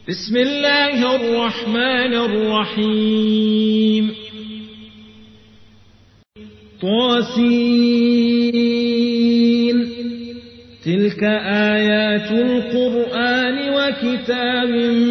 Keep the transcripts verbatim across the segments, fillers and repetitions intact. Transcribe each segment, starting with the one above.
بسم الله الرحمن الرحيم طاسين تلك آيات القرآن وكتاب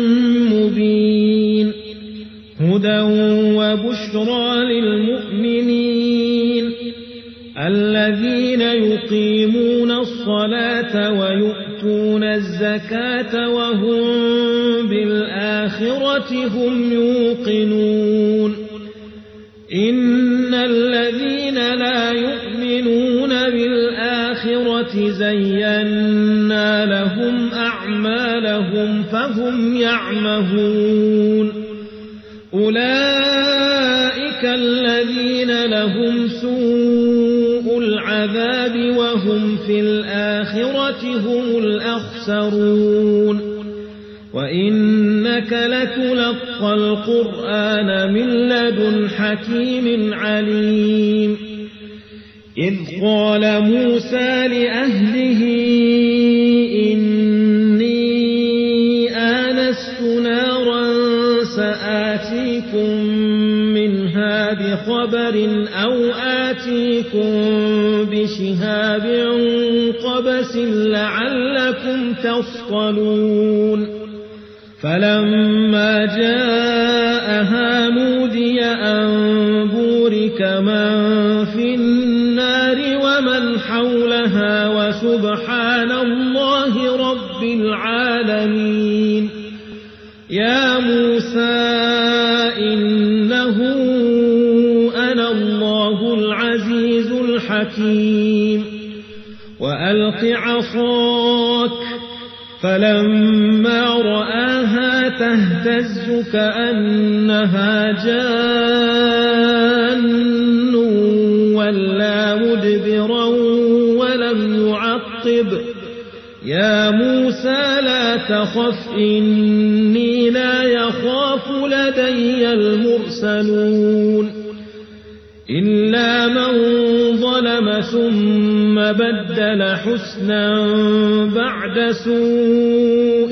مبين هدى وبشرى للمؤمنين الذين يقيمون الصلاة ويؤتون الزكاة وهم بالآخرة هم يوقنون إن الذين لا يؤمنون بالآخرة زينا لهم أعمالهم فهم يعمهون أولئك الذين لهم سوء العذاب وهم في الآخرة هم الأخسرون وإنك لتلقى القرآن من لدن حكيم عليم إذ قال موسى لأهله إني آنست نارا سآتيكم منها بخبر أو آتيكم بشهاب قبس لعلكم تصطلون فلما جاءها نودي أن بورك من في النار ومن حولها وسبحان الله رب العالمين يا موسى إنه أنا الله العزيز الحكيم وألق عصاك فلما رآها تهتز كأنها جان ولا مدبرا ولم يعقب يا موسى لا تخف إني لا يخاف لدي المرسلون إلا من ظلم ثم بدل حسنا بعد سوء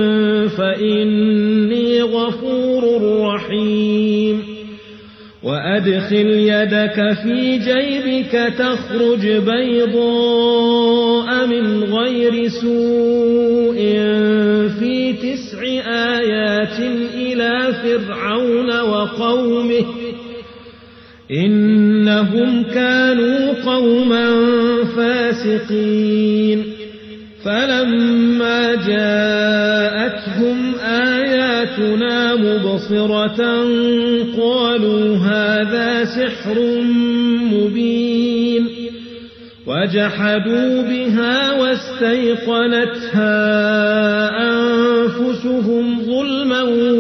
فإني غفور رحيم وأدخل يدك في جيبك تخرج بيضاء من غير سوء في تسع آيات إلى فرعون وقومه إنهم كانوا قوما فاسقين فلما جاءتهم آياتنا مبصرة قالوا هذا سحر مبين وجحدوا بها واستيقنتها أنفسهم ظلما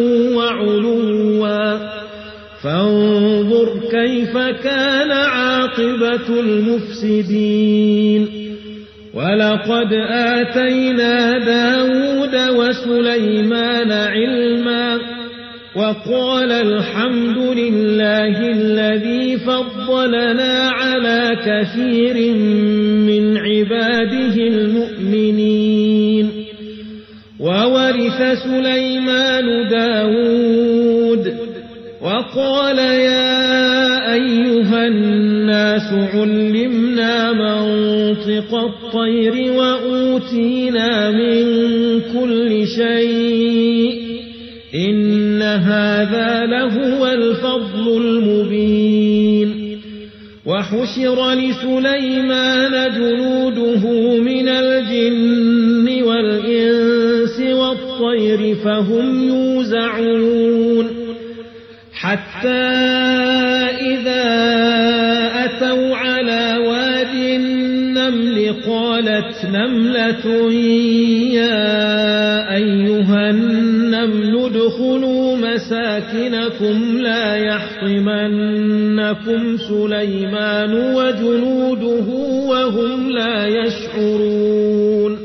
وعلوا فانظر كيف كان عاقبة المفسدين ولقد آتينا داود وسليمان علما وقال الحمد لله الذي فضلنا على كثير من عباده المؤمنين وورث سليمان داود وقال يا أيها الناس علمنا منطق الطير وأوتينا من كل شيء إن هذا لهو الفضل المبين وحشر لسليمان جنوده من الجن والإنس والطير فهم يوزعون حتى إذا أتوا على واد النمل قالت نملة يا أيها النمل ادخلوا مساكنكم لا يحطمنكم سليمان وجنوده وهم لا يشعرون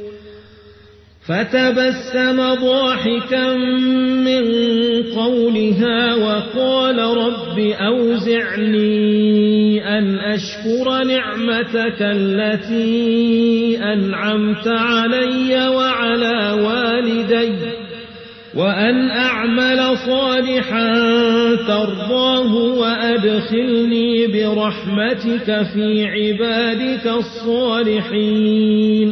فتبسم ضاحكا من قولها وقال رب أوزعني أن أشكر نعمتك التي أنعمت علي وعلى والدي وأن أعمل صالحا ترضاه وأدخلني برحمتك في عبادك الصالحين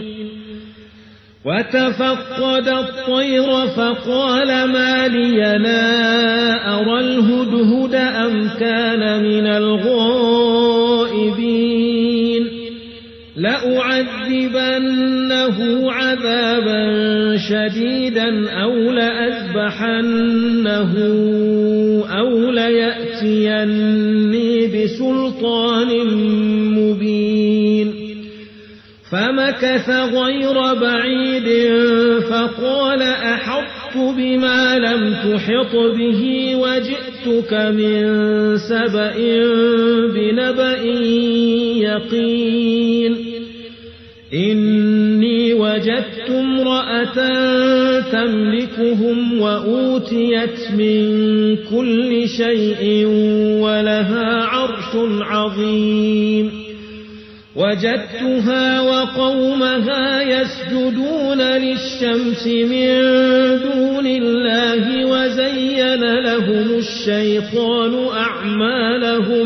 وتفقد الطير فقال ما لي لا أرى الهدهد أم كان من الغائبين لأعذبنه عذابا شديدا أو لأذبحنه أو ليأتيني بسلطان مبين فمكث غير بعيد فقال أحطت بما لم تحط به وجئتك من سبأ بنبأ يقين إني وجدت امرأة تملكهم وأوتيت من كل شيء ولها عرش عظيم وجدتها وقومها يسجدون للشمس من دون الله وزين لهم الشيطان أعمالهم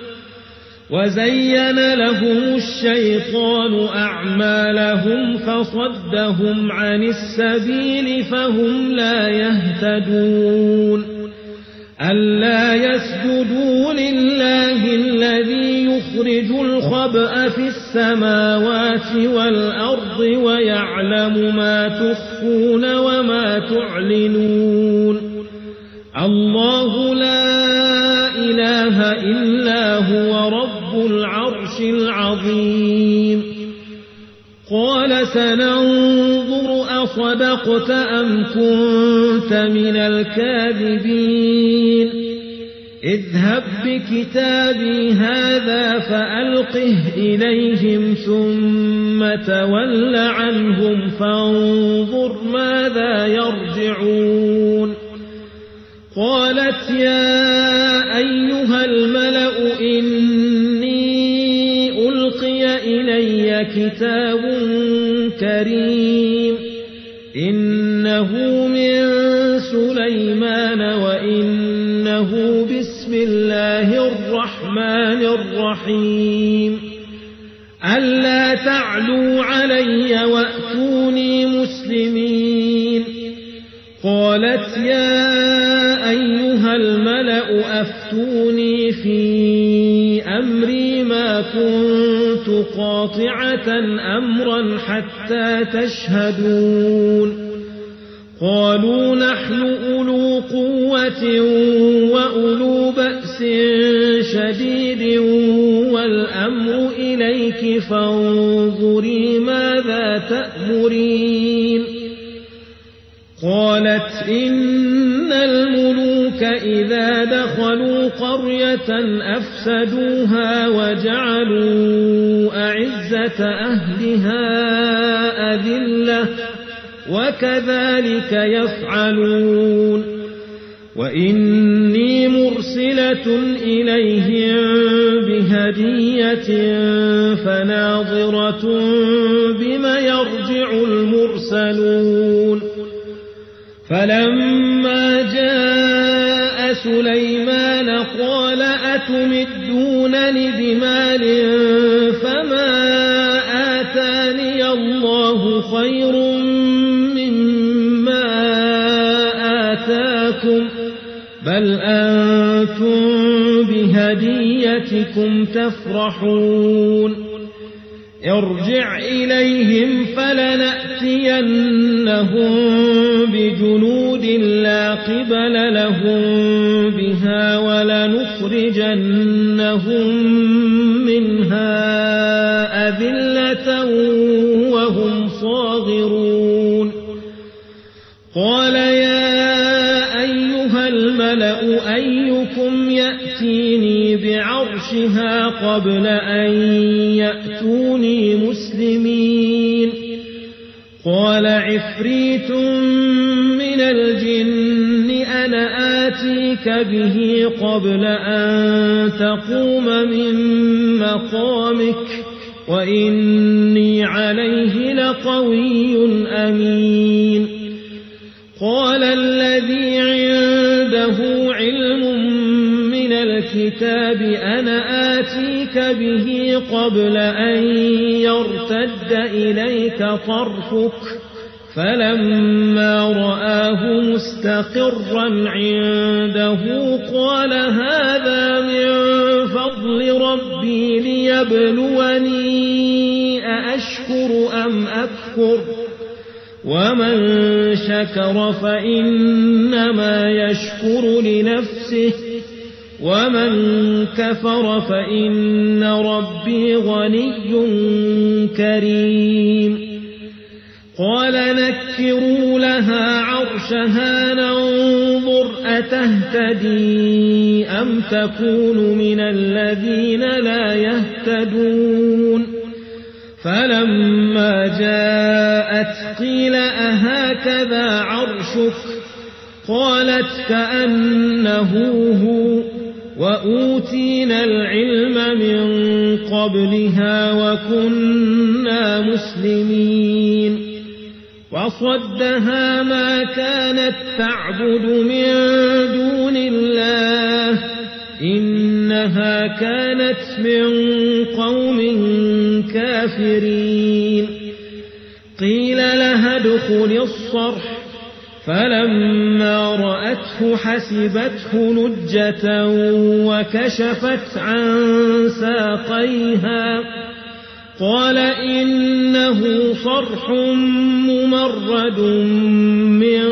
وزين لهم الشيطان أعمالهم فصدهم عن السبيل فهم لا يهتدون ألا يسجدوا لله الذي يخرج الخبأ في السماوات والأرض ويعلم ما تخفون وما تعلنون الله لا إله إلا هو رب العرش العظيم قال سننظر أصدقت أم كنت من الكاذبين اذهب بكتابي هذا فألقه إليهم ثم تول عنهم فانظر ماذا يرجعون قالت يا أيها الملأ إني ألقي إلي كتاب كريم إنه من سليمان وإنه بسم الله الرحمن الرحيم ألا تعلوا علي وأتوني مسلمين قالت يا أيها الملأ أفتوني في أمري ما كنت قاطعة أمرا حتى تشهدون قالوا نحن أولو قوة وأولو بأس شديد والأمر إليك فانظري ماذا تأمرين قالت إن الملوك إذا دخلوا قرية أفسدوها وجعلوا أعزة أهلها أذلة وكذلك يفعلون وإني مرسلة إليهم بهدية فناظرة بما يرجع المرسلون فلما جاء سليمان قال أتمدونني بمال فما آتاني الله خير مما آتاكم بل أنتم بهديتكم تفرحون ارجع إليهم فلنأتينهم بجنود لا قبل لهم بها ولنخرجنهم منها أذلة وهم صاغرون قال يا أيها الملأ أيكم يأتيني بعرشها قبل أن يأتوني مسلمين قال عفريت من الجن أنا آتيك به قبل أن تقوم من مقامك وإني عليه لقوي أمين قال الذي عنده علم من الكتاب أنا آتيك به قبل أن يرتد إليك طرفك فلما رآه مستقرا عنده قال هذا من فضل ربي ليبلوني أأشكر أم أكفر ومن شكر فإنما يشكر لنفسه ومن كفر فإن ربي غني كريم قال نكروا لها عرشها ننظر أتهتدي أم تكون من الذين لا يهتدون فلما جاءت قيل أهكذا عرشك قالت كأنه هو وأوتينا العلم من قبلها وكنا مسلمين وصدها ما كانت تعبد من دون الله إنها كانت من قوم كافرين قيل لها ادخل الصرح فلما رأته حسبته لجة وكشفت عن ساقيها قال إنه صرح ممرد من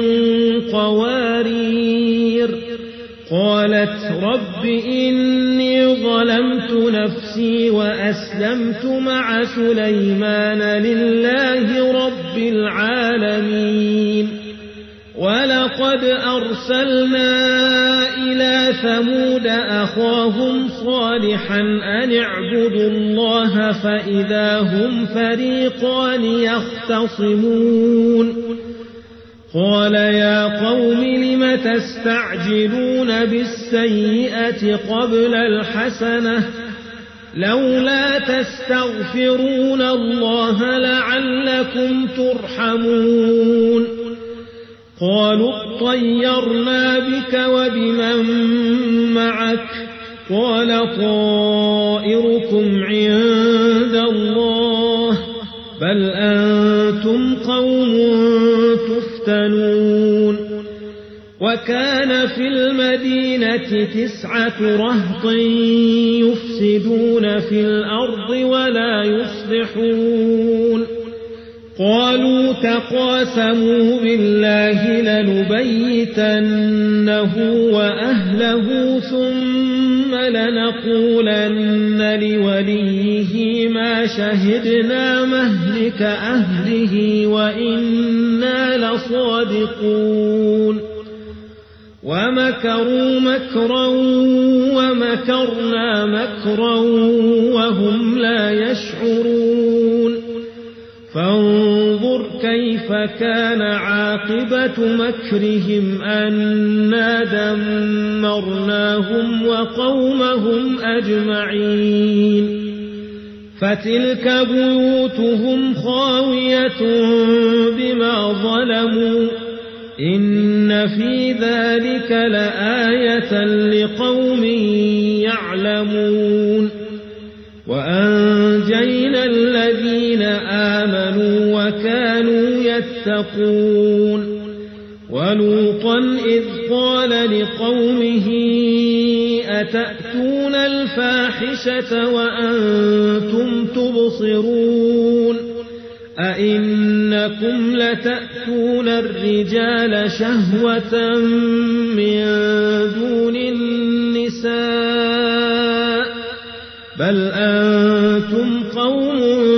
قوارير قالت رب إني ظلمت نفسي وأسلمت مع سليمان لله رب العالمين ولقد أرسلنا إلى ثمود أخاهم صالحا أن اعبدوا الله فإذا هم فريقان يختصمون قال يا قوم لم تستعجلون بالسيئة قبل الحسنة لولا تستغفرون الله لعلكم ترحمون قالوا اطيرنا بك وبمن معك قال طائركم عند الله بل أنتم قوم تفتنون وكان في المدينة تسعة رهط يفسدون في الأرض ولا يصلحون قالوا تقاسموا بالله لنبيتنه وأهله ثم لنقولن لوليه ما شهدنا مهلك أهله وإنا لصادقون ومكروا مكرا ومكرنا مكرا وهم لا يشعرون فانظر كيف كان عاقبة مكرهم أنا دمرناهم وقومهم أجمعين فتلك بيوتهم خاوية بما ظلموا إن في ذلك لآية لقوم يعلمون وأنجينا الذين آمنوا وكانوا يتقون ولوطا إذ قال لقومه أتأتون الفاحشة وأنتم تبصرون أئنكم لتأتون الرجال شهوة من دون النساء بل أنتم قوم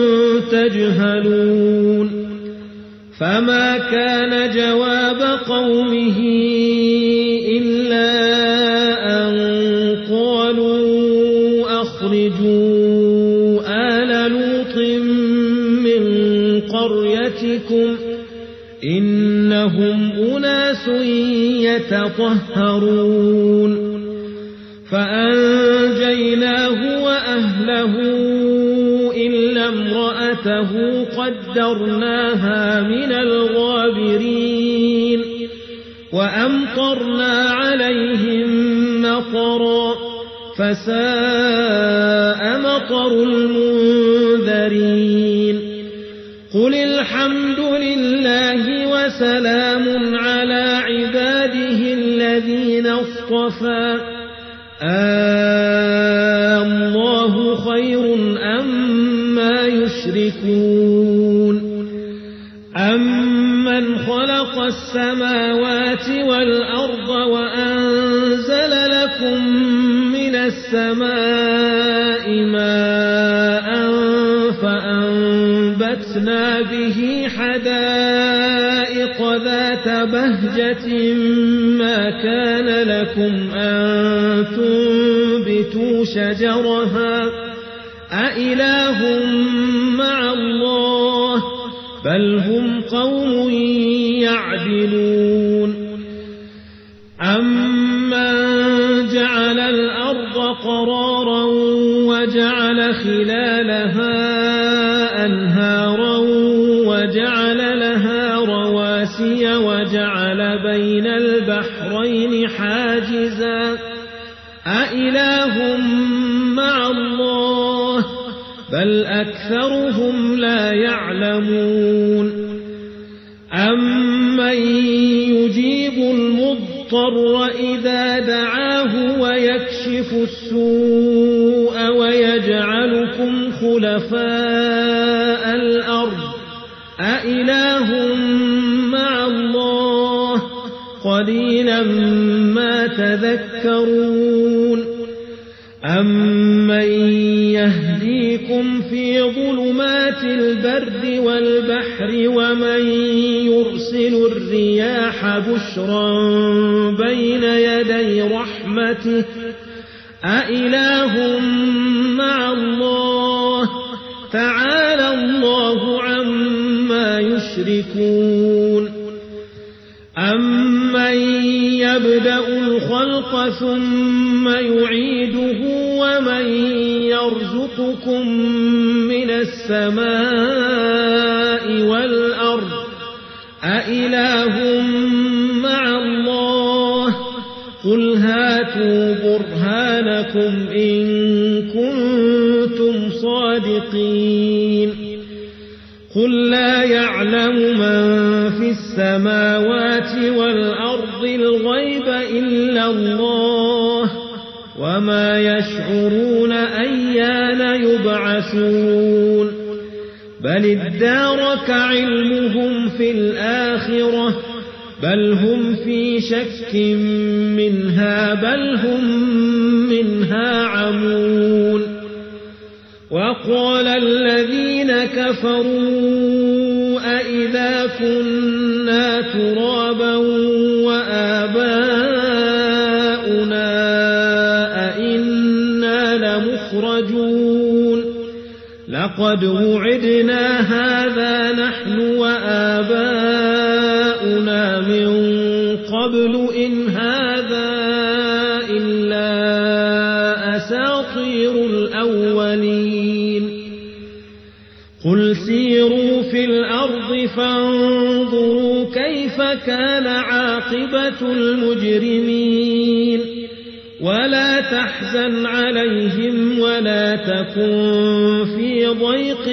تجهلون فما كان جواب قومه إلا أن قالوا أخرجوا آل لوط من قريتكم إنهم أناس يتطهرون فأنجيناه وأهله إلا امرأته قدرناها من الغابرين وأمطرنا عليهم مطرا فساء مطر المنذرين قل الحمد لله وسلام على عباده الذين اصطفى الله خير أما يشركون أمن خلق السماوات والأرض وأنزل لكم من السماء ماء فأنبتنا به حدائق ذات بهجة ما كان لكم أن تنبتوا شجرها أإله مع الله بل هم قوم يعدلون أمن جعل الأرض قرارا وجعل خلالها أنهارا وجعل لها رواسي وجعل بين البحرين حاجزا أإله مع الله بل أكثرهم لا يعلمون أمن يجيب المضطر إذا دعاه ويكشف السوء ويجعلكم خلفاء الأرض أإله مع الله قليلا ما تذكرون أمن يهديكم في ظلمات البر والبحر ومن يرسل الرياح بشرا بين يدي رحمته أإله مع الله تعالى الله عما يشركون أمن يبدأ الخلق ثم يعيده ومن يرزقكم من السماء والأرض أإله مع الله قل هاتوا برهانكم إن كنتم صادقين قل لا يعلم من في السماوات والأرض الغيب إلا الله وما يشعرون أيان يبعثون بل ادارك علمهم في الآخرة بل هم في شك منها بل هم منها عمون وقال الذين كفروا أئذا كنا ترابا وآباؤنا أئنا لمخرجون لقد وعدنا هذا نحن وآباؤنا من قبل إن هذا إلا أساطير الأولين قل سيروا في الأرض فانظروا كيف كان عاقبة المجرمين ولا تحزن عليهم ولا تكن في ضيق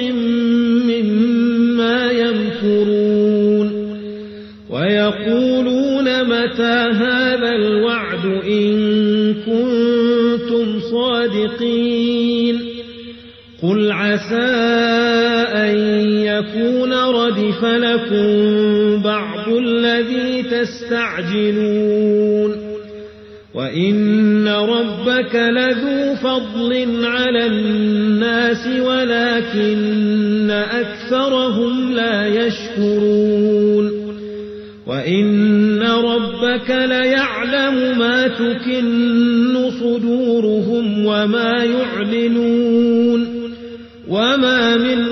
مما يمكرون ويقولون متى هذا الوعد إن كنتم صادقين قل عسى أن يكون ردف لكم بعض الذي تستعجلون وإن ربك لذو فضل على الناس ولكن أكثرهم لا يشكرون وإن ربك ليعلم ما تكن صدورهم وما يعلنون وما من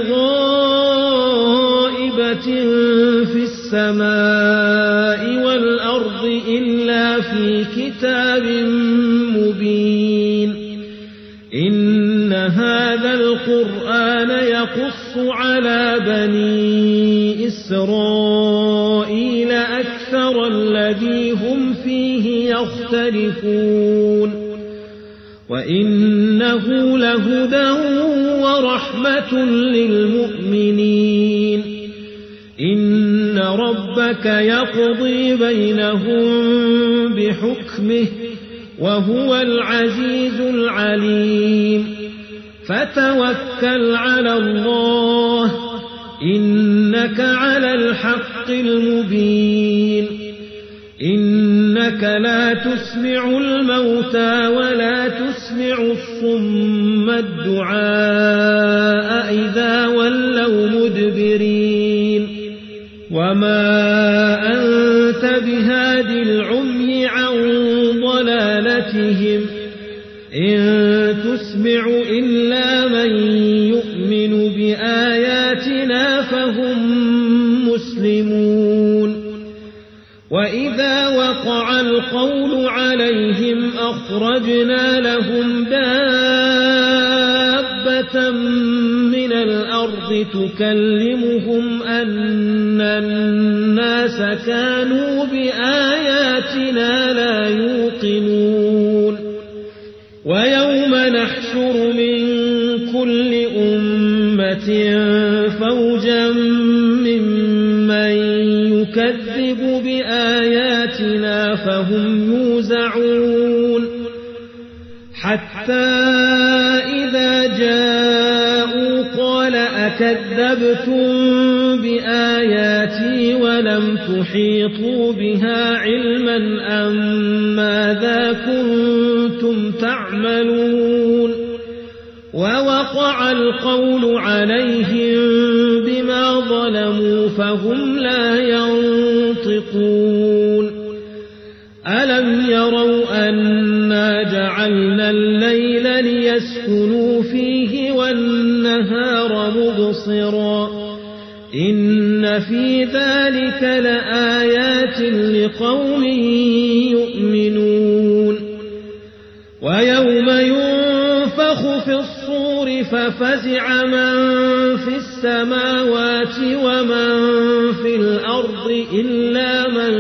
غائبة في السماء والأرض إلا في كتاب مبين إن هذا القرآن يقص على بني إسرائيل أكثر الأمر الذي هم فيه يختلفون وإنه لهدى ورحمة للمؤمنين إن ربك يقضي بينهم بحكمه وهو العزيز العليم فتوكل على الله إنك على الحق المبين إنك لا تسمع الموتى ولا تسمع الصم الدعاء إذا ولوا مدبرين وما أنت بهاد العمي عن ضلالتهم إن تسمع إلا من يؤمن بآياتنا فهم مسلمون وإذا وقع القول عليهم أخرجنا لهم دابة من الأرض تكلمهم أن الناس كانوا بآياتنا لا يوقنون ويوم نحشر من كل أمة فوجا ممن يكذب بآياتنا فهم يوزعون حتى إذا جاءوا قال أكذبتم بآياتي ولم تحيطوا بها علما أم ماذا كنتم تعملون ووقع القول عليهم بما ظلموا فهم لا ينطقون ألم يروا أنا جعلنا الليل ليسكنوا فيه والنهار مبصرا إن في ذلك لآيات لقوم يؤمنون ويوم ينفخ في الصور ففزع من في السماوات ومن في الأرض إلا من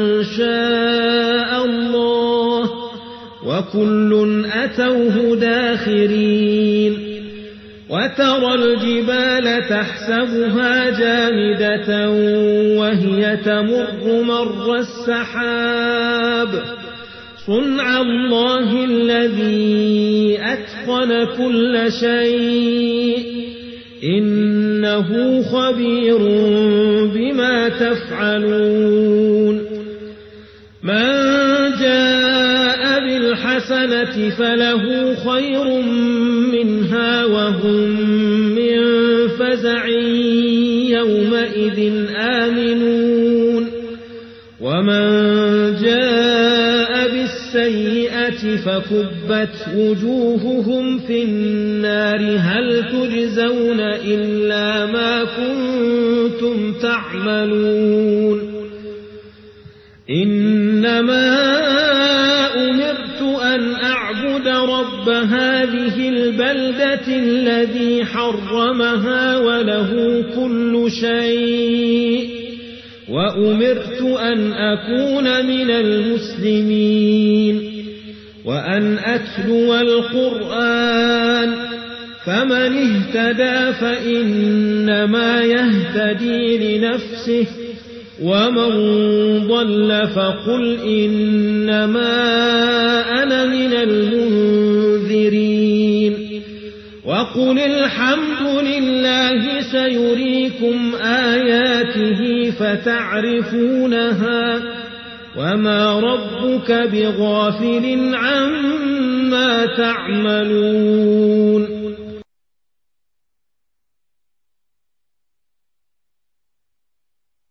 شاء الله وكل أتوه داخرين وترى الجبال تحسبها جامدة وهي تمر مر السحاب صنع الله الذي أتقن كل شيء إنه خبير بما تفعلون من جاء بالحسنة فله خير منها وهم من فزع يومئذ آمنون ومن جاء بالسيئة فكبت وجوههم في النار هل تجزون إلا ما كنتم تعملون إنما أمرت أن أعبد رب هذه البلدة الذي حرمها وله كل شيء وأمرت أن أكون من المسلمين وأن أتلو القرآن فمن اهتدى فإنما يهتدي لنفسه ومن ضل فقل إنما أنا من المنذرين وقل الحمد لله سيريكم آياته فتعرفونها وما ربك بغافل عما تعملون